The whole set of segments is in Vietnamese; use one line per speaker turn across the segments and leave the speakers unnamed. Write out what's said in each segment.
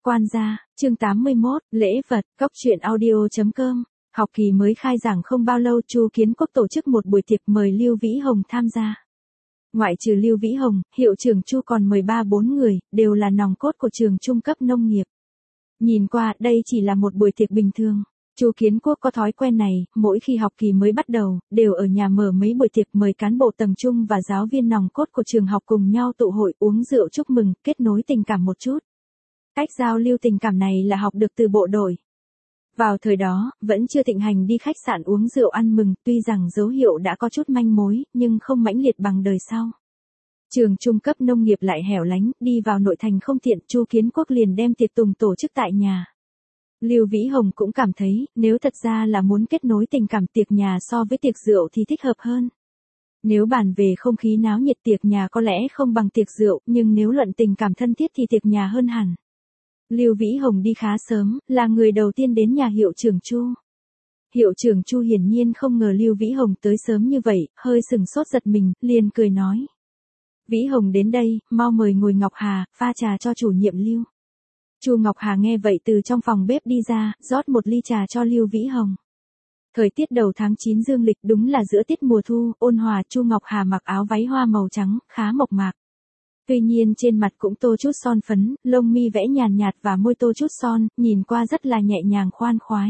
Quan gia, chương 81, lễ vật, góc truyện audio.com. Học kỳ mới khai giảng không bao lâu, Chu Kiến Quốc tổ chức một buổi tiệc mời Lưu Vĩ Hồng tham gia. Ngoại trừ Lưu Vĩ Hồng, hiệu trưởng Chu còn mời 3-4 người, đều là nòng cốt của trường trung cấp nông nghiệp. Nhìn qua, đây chỉ là một buổi tiệc bình thường. Chu Kiến Quốc có thói quen này, mỗi khi học kỳ mới bắt đầu, đều ở nhà mở mấy buổi tiệc mời cán bộ tầng trung và giáo viên nòng cốt của trường học cùng nhau tụ hội uống rượu chúc mừng, kết nối tình cảm một chút. Cách giao lưu tình cảm này là học được từ bộ đội. Vào thời đó, vẫn chưa thịnh hành đi khách sạn uống rượu ăn mừng, tuy rằng dấu hiệu đã có chút manh mối, nhưng không mãnh liệt bằng đời sau. Trường trung cấp nông nghiệp lại hẻo lánh, đi vào nội thành không tiện, Chu Kiến Quốc liền đem tiệc tùng tổ chức tại nhà. Lưu Vĩ Hồng cũng cảm thấy, nếu thật ra là muốn kết nối tình cảm, tiệc nhà so với tiệc rượu thì thích hợp hơn. Nếu bàn về không khí náo nhiệt, tiệc nhà có lẽ không bằng tiệc rượu, nhưng nếu luận tình cảm thân thiết thì tiệc nhà hơn hẳn. Lưu Vĩ Hồng đi khá sớm, là người đầu tiên đến nhà hiệu trưởng Chu. Hiệu trưởng Chu hiển nhiên không ngờ Lưu Vĩ Hồng tới sớm như vậy, hơi sừng sốt giật mình, liền cười nói. Vĩ Hồng đến đây, mau mời ngồi Ngọc Hà, pha trà cho chủ nhiệm Lưu. Chu Ngọc Hà nghe vậy từ trong phòng bếp đi ra, rót một ly trà cho Lưu Vĩ Hồng. Thời tiết đầu tháng 9 dương lịch, đúng là giữa tiết mùa thu, ôn hòa. Chu Ngọc Hà mặc áo váy hoa màu trắng, khá mộc mạc. Tuy nhiên trên mặt cũng tô chút son phấn, lông mi vẽ nhàn nhạt và môi tô chút son, nhìn qua rất là nhẹ nhàng khoan khoái.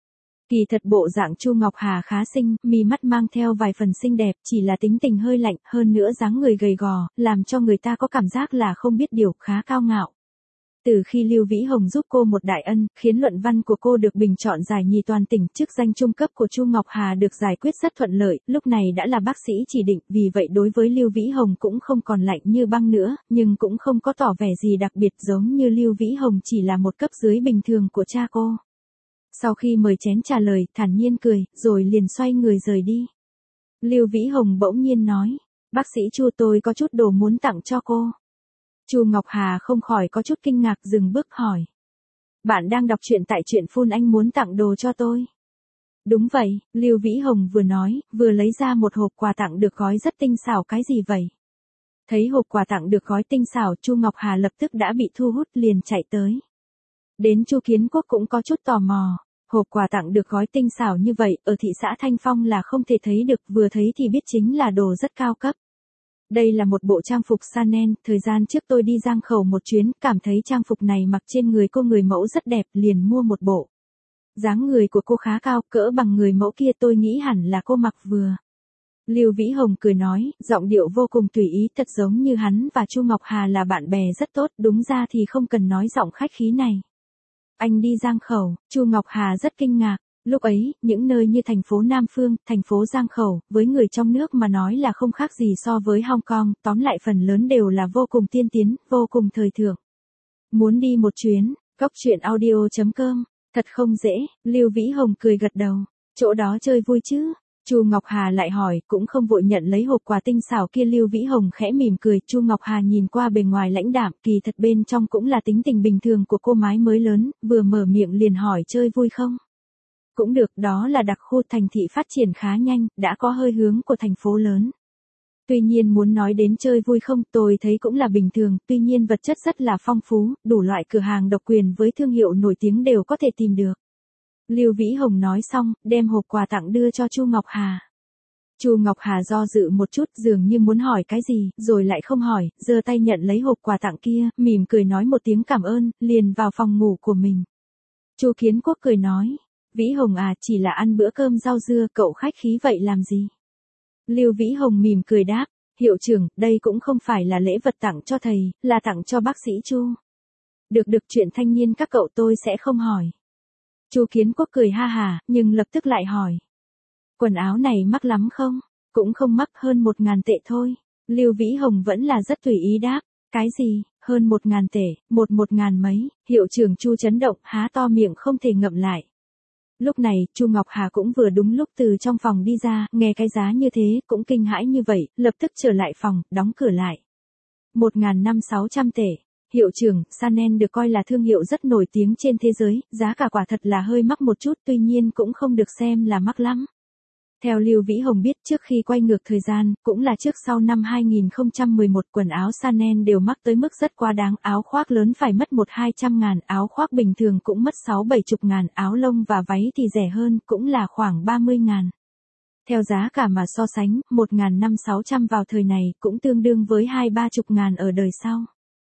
Kỳ thật bộ dạng Chu Ngọc Hà khá xinh, mi mắt mang theo vài phần xinh đẹp, chỉ là tính tình hơi lạnh, hơn nữa dáng người gầy gò, làm cho người ta có cảm giác là không biết điều, khá cao ngạo. Từ khi Lưu Vĩ Hồng giúp cô một đại ân, khiến luận văn của cô được bình chọn giải nhì toàn tỉnh, chức danh trung cấp của Chu Ngọc Hà được giải quyết rất thuận lợi, lúc này đã là bác sĩ chỉ định, vì vậy đối với Lưu Vĩ Hồng cũng không còn lạnh như băng nữa, nhưng cũng không có tỏ vẻ gì đặc biệt, giống như Lưu Vĩ Hồng chỉ là một cấp dưới bình thường của cha cô. Sau khi mời chén trà lời, thản nhiên cười, rồi liền xoay người rời đi. Lưu Vĩ Hồng bỗng nhiên nói, bác sĩ Chu, tôi có chút đồ muốn tặng cho cô. Chu Ngọc Hà không khỏi có chút kinh ngạc, dừng bước hỏi. Bạn đang đọc truyện tại truyện Phun, anh muốn tặng đồ cho tôi. Đúng vậy, Lưu Vĩ Hồng vừa nói, vừa lấy ra một hộp quà tặng được gói rất tinh xảo. Cái gì vậy? Thấy hộp quà tặng được gói tinh xảo, Chu Ngọc Hà lập tức đã bị thu hút, liền chạy tới. Đến Chu Kiến Quốc cũng có chút tò mò. Hộp quà tặng được gói tinh xảo như vậy, ở thị xã Thanh Phong là không thể thấy được, vừa thấy thì biết chính là đồ rất cao cấp. Đây là một bộ trang phục Chanel, thời gian trước tôi đi Giang Khẩu một chuyến, cảm thấy trang phục này mặc trên người cô người mẫu rất đẹp, liền mua một bộ. Dáng người của cô khá cao, cỡ bằng người mẫu kia, tôi nghĩ hẳn là cô mặc vừa. Lưu Vĩ Hồng cười nói, giọng điệu vô cùng tùy ý, thật giống như hắn và Chu Ngọc Hà là bạn bè rất tốt, đúng ra thì không cần nói giọng khách khí này. Anh đi Giang Khẩu, Chu Ngọc Hà rất kinh ngạc. Lúc ấy, những nơi như thành phố Nam Phương, thành phố Giang Khẩu, với người trong nước mà nói là không khác gì so với Hong Kong, tóm lại phần lớn đều là vô cùng tiên tiến, vô cùng thời thượng. Muốn đi một chuyến, góc truyện audio.com, thật không dễ, Lưu Vĩ Hồng cười gật đầu, chỗ đó chơi vui chứ? Chu Ngọc Hà lại hỏi, cũng không vội nhận lấy hộp quà tinh xảo kia. Lưu Vĩ Hồng khẽ mỉm cười, Chu Ngọc Hà nhìn qua bề ngoài lãnh đạm, kỳ thật bên trong cũng là tính tình bình thường của cô mái mới lớn, vừa mở miệng liền hỏi chơi vui không? Cũng được, đó là đặc khu, thành thị phát triển khá nhanh, đã có hơi hướng của thành phố lớn. Tuy nhiên muốn nói đến chơi vui không, tôi thấy cũng là bình thường, tuy nhiên vật chất rất là phong phú, đủ loại cửa hàng độc quyền với thương hiệu nổi tiếng đều có thể tìm được. Lưu Vĩ Hồng nói xong, đem hộp quà tặng đưa cho Chu Ngọc Hà. Chu Ngọc Hà do dự một chút, dường như muốn hỏi cái gì, rồi lại không hỏi, giơ tay nhận lấy hộp quà tặng kia, mỉm cười nói một tiếng cảm ơn, liền vào phòng ngủ của mình. Chu Kiến Quốc cười nói, Vĩ Hồng à, chỉ là ăn bữa cơm rau dưa, cậu khách khí vậy làm gì? Lưu Vĩ Hồng mỉm cười đáp, hiệu trưởng, đây cũng không phải là lễ vật tặng cho thầy, là tặng cho bác sĩ Chu. Được, chuyện thanh niên các cậu tôi sẽ không hỏi. Chu Kiến Quốc cười ha hà, nhưng lập tức lại hỏi. Quần áo này mắc lắm không? Cũng không mắc, hơn 1.000 tệ thôi. Lưu Vĩ Hồng vẫn là rất tùy ý đáp. Cái gì, hơn 1.000 tệ, 1.000 mấy, hiệu trưởng Chu chấn động, há to miệng không thể ngậm lại. Lúc này, Chu Ngọc Hà cũng vừa đúng lúc từ trong phòng đi ra, nghe cái giá như thế, cũng kinh hãi như vậy, lập tức trở lại phòng, đóng cửa lại. 1.500-600 tệ. Hiệu trưởng, Chanel được coi là thương hiệu rất nổi tiếng trên thế giới, giá cả quả thật là hơi mắc một chút, tuy nhiên cũng không được xem là mắc lắm. Theo Lưu Vĩ Hồng biết, trước khi quay ngược thời gian, cũng là trước sau năm 2011, quần áo Chanel đều mắc tới mức rất quá đáng, áo khoác lớn phải mất 1-200 ngàn, áo khoác bình thường cũng mất 6-70 ngàn, áo lông và váy thì rẻ hơn, cũng là khoảng 30 ngàn. Theo giá cả mà so sánh, 1.500-600 vào thời này cũng tương đương với 20-30 ngàn ở đời sau.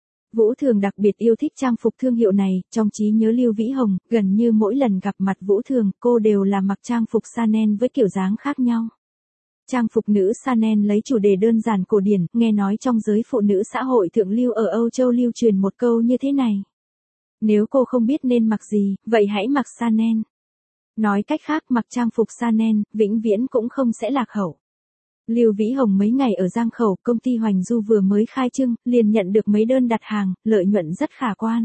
Vũ Thường đặc biệt yêu thích trang phục thương hiệu này, trong trí nhớ Lưu Vĩ Hồng, gần như mỗi lần gặp mặt Vũ Thường, cô đều là mặc trang phục Chanel với kiểu dáng khác nhau. Trang phục nữ Chanel lấy chủ đề đơn giản cổ điển, nghe nói trong giới phụ nữ xã hội thượng lưu ở Âu Châu lưu truyền một câu như thế này. Nếu cô không biết nên mặc gì, vậy hãy mặc Chanel. Nói cách khác, mặc trang phục Chanel, vĩnh viễn cũng không sẽ lạc hậu. Lưu Vĩ Hồng mấy ngày ở Giang Khẩu, công ty Hoành Du vừa mới khai trương, liền nhận được mấy đơn đặt hàng, lợi nhuận rất khả quan.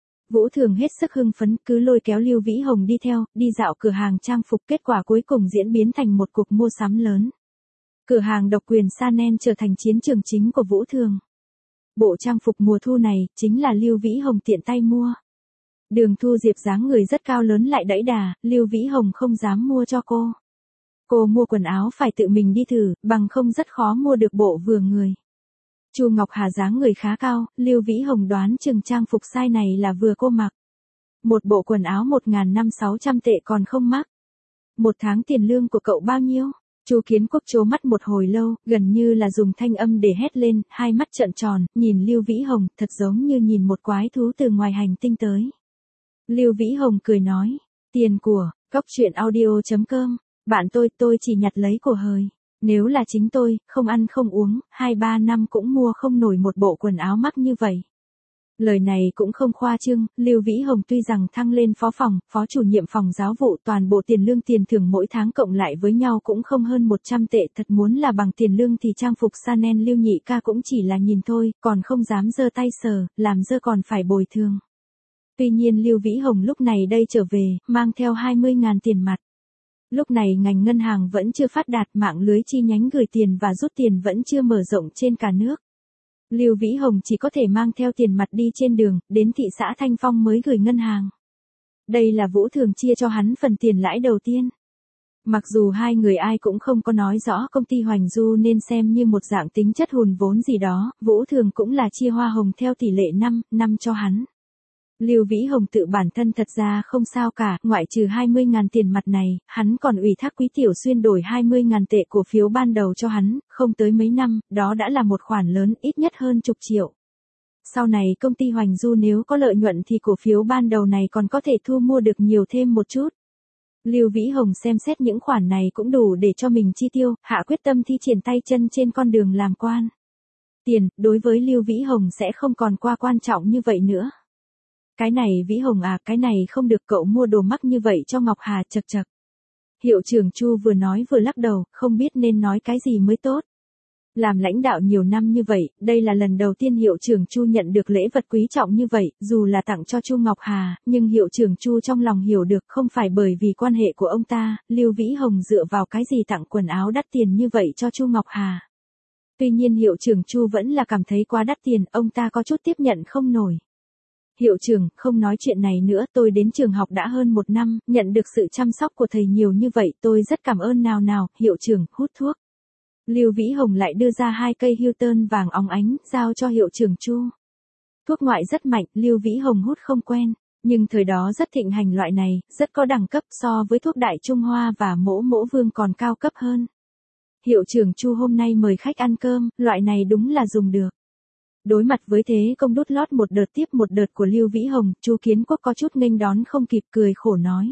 Vũ Thường hết sức hưng phấn, cứ lôi kéo Lưu Vĩ Hồng đi theo, đi dạo cửa hàng trang phục, kết quả cuối cùng diễn biến thành một cuộc mua sắm lớn. Cửa hàng độc quyền Chanel trở thành chiến trường chính của Vũ Thường. Bộ trang phục mùa thu này, chính là Lưu Vĩ Hồng tiện tay mua. Đường Thu Diệp dáng người rất cao lớn lại đẫy đà, Lưu Vĩ Hồng không dám mua cho cô. Cô mua quần áo phải tự mình đi thử, bằng không rất khó mua được bộ vừa người. Chu Ngọc Hà dáng người khá cao, Lưu Vĩ Hồng đoán chừng trang phục size này là vừa cô mặc. Một bộ quần áo 1.500-600 tệ còn không mắc. Một tháng tiền lương của cậu bao nhiêu? Chu Kiến Quốc trố mắt một hồi lâu, gần như là dùng thanh âm để hét lên, hai mắt trợn tròn, nhìn Lưu Vĩ Hồng, thật giống như nhìn một quái thú từ ngoài hành tinh tới. Lưu Vĩ Hồng cười nói, tiền của, coctruyện.audio.com, bạn tôi chỉ nhặt lấy của hời. Nếu là chính tôi, không ăn không uống, 2-3 năm cũng mua không nổi một bộ quần áo mắc như vậy. Lời này cũng không khoa trương, Lưu Vĩ Hồng tuy rằng thăng lên phó phòng, phó chủ nhiệm phòng giáo vụ, toàn bộ tiền lương tiền thưởng mỗi tháng cộng lại với nhau cũng không hơn 100 tệ, thật muốn là bằng tiền lương thì trang phục Chanel Lưu nhị ca cũng chỉ là nhìn thôi, còn không dám giơ tay sờ, làm dơ còn phải bồi thường. Tuy nhiên Lưu Vĩ Hồng lúc này đây trở về, mang theo 20.000 tiền mặt. Lúc này ngành ngân hàng vẫn chưa phát đạt, mạng lưới chi nhánh gửi tiền và rút tiền vẫn chưa mở rộng trên cả nước. Lưu Vĩ Hồng chỉ có thể mang theo tiền mặt đi trên đường, đến thị xã Thanh Phong mới gửi ngân hàng. Đây là Vũ Thường chia cho hắn phần tiền lãi đầu tiên. Mặc dù hai người ai cũng không có nói rõ công ty Hoành Du nên xem như một dạng tính chất hùn vốn gì đó, Vũ Thường cũng là chia hoa hồng theo tỷ lệ 5 cho hắn. Lưu Vĩ Hồng tự bản thân thật ra không sao cả, ngoại trừ 20.000 tiền mặt này, hắn còn ủy thác Quý Tiểu Xuyên đổi 20.000 tệ cổ phiếu ban đầu cho hắn, không tới mấy năm, đó đã là một khoản lớn, ít nhất hơn chục triệu. Sau này công ty Hoành Du nếu có lợi nhuận thì cổ phiếu ban đầu này còn có thể thu mua được nhiều thêm một chút. Lưu Vĩ Hồng xem xét những khoản này cũng đủ để cho mình chi tiêu, hạ quyết tâm thi triển tay chân trên con đường làm quan. Tiền, đối với Lưu Vĩ Hồng sẽ không còn quan trọng như vậy nữa. Cái này Vĩ Hồng à, cái này không được, cậu mua đồ mắc như vậy cho Ngọc Hà, chật chật. Hiệu trưởng Chu vừa nói vừa lắc đầu, không biết nên nói cái gì mới tốt. Làm lãnh đạo nhiều năm như vậy, đây là lần đầu tiên hiệu trưởng Chu nhận được lễ vật quý trọng như vậy, dù là tặng cho Chu Ngọc Hà, nhưng hiệu trưởng Chu trong lòng hiểu được không phải bởi vì quan hệ của ông ta, Lưu Vĩ Hồng dựa vào cái gì tặng quần áo đắt tiền như vậy cho Chu Ngọc Hà. Tuy nhiên hiệu trưởng Chu vẫn là cảm thấy quá đắt tiền, ông ta có chút tiếp nhận không nổi. Hiệu trưởng, không nói chuyện này nữa, tôi đến trường học đã hơn 1 năm, nhận được sự chăm sóc của thầy nhiều như vậy, tôi rất cảm ơn nào, hiệu trưởng, hút thuốc. Lưu Vĩ Hồng lại đưa ra 2 cây Hilton vàng óng ánh, giao cho hiệu trưởng Chu. Thuốc ngoại rất mạnh, Lưu Vĩ Hồng hút không quen, nhưng thời đó rất thịnh hành loại này, rất có đẳng cấp, so với thuốc Đại Trung Hoa và Mỗ Vương còn cao cấp hơn. Hiệu trưởng Chu hôm nay mời khách ăn cơm, loại này đúng là dùng được. Đối mặt với thế công đút lót một đợt tiếp một đợt của Lưu Vĩ Hồng, Chu Kiến Quốc có chút nghênh đón không kịp, cười khổ nói.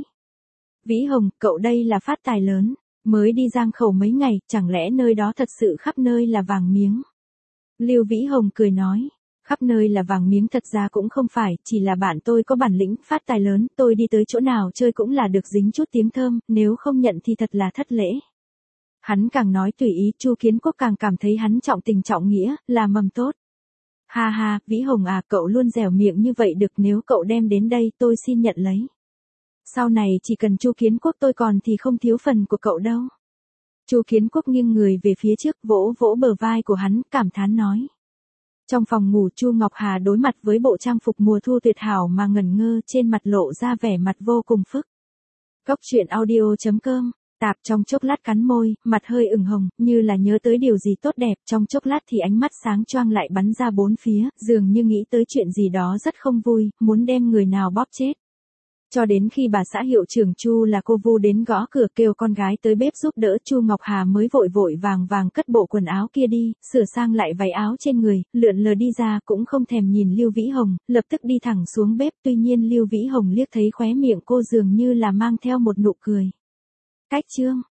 Vĩ Hồng, cậu đây là phát tài lớn, mới đi Giang Khẩu mấy ngày, chẳng lẽ nơi đó thật sự khắp nơi là vàng miếng? Lưu Vĩ Hồng cười nói, khắp nơi là vàng miếng thật ra cũng không phải, chỉ là bạn tôi có bản lĩnh, phát tài lớn, tôi đi tới chỗ nào chơi cũng là được dính chút tiếng thơm, nếu không nhận thì thật là thất lễ. Hắn càng nói tùy ý, Chu Kiến Quốc càng cảm thấy hắn trọng tình trọng nghĩa, là mầm tốt. Ha ha, Vĩ Hồng à, cậu luôn dẻo miệng như vậy được, nếu cậu đem đến đây tôi xin nhận lấy. Sau này chỉ cần Chu Kiến Quốc tôi còn thì không thiếu phần của cậu đâu. Chu Kiến Quốc nghiêng người về phía trước, vỗ vỗ bờ vai của hắn, cảm thán nói. Trong phòng ngủ, Chu Ngọc Hà đối mặt với bộ trang phục mùa thu tuyệt hảo mà ngẩn ngơ, trên mặt lộ ra vẻ mặt vô cùng phức. Coctruyện.audio.com Tạp trong chốc lát cắn môi, mặt hơi ửng hồng, như là nhớ tới điều gì tốt đẹp, trong chốc lát thì ánh mắt sáng choang lại bắn ra bốn phía, dường như nghĩ tới chuyện gì đó rất không vui, muốn đem người nào bóp chết. Cho đến khi bà xã hiệu trưởng Chu là cô Vu đến gõ cửa kêu con gái tới bếp giúp đỡ, Chu Ngọc Hà mới vội vội vàng vàng cất bộ quần áo kia đi, sửa sang lại váy áo trên người, lượn lờ đi ra cũng không thèm nhìn Lưu Vĩ Hồng, lập tức đi thẳng xuống bếp, tuy nhiên Lưu Vĩ Hồng liếc thấy khóe miệng cô dường như là mang theo một nụ cười. Cách chương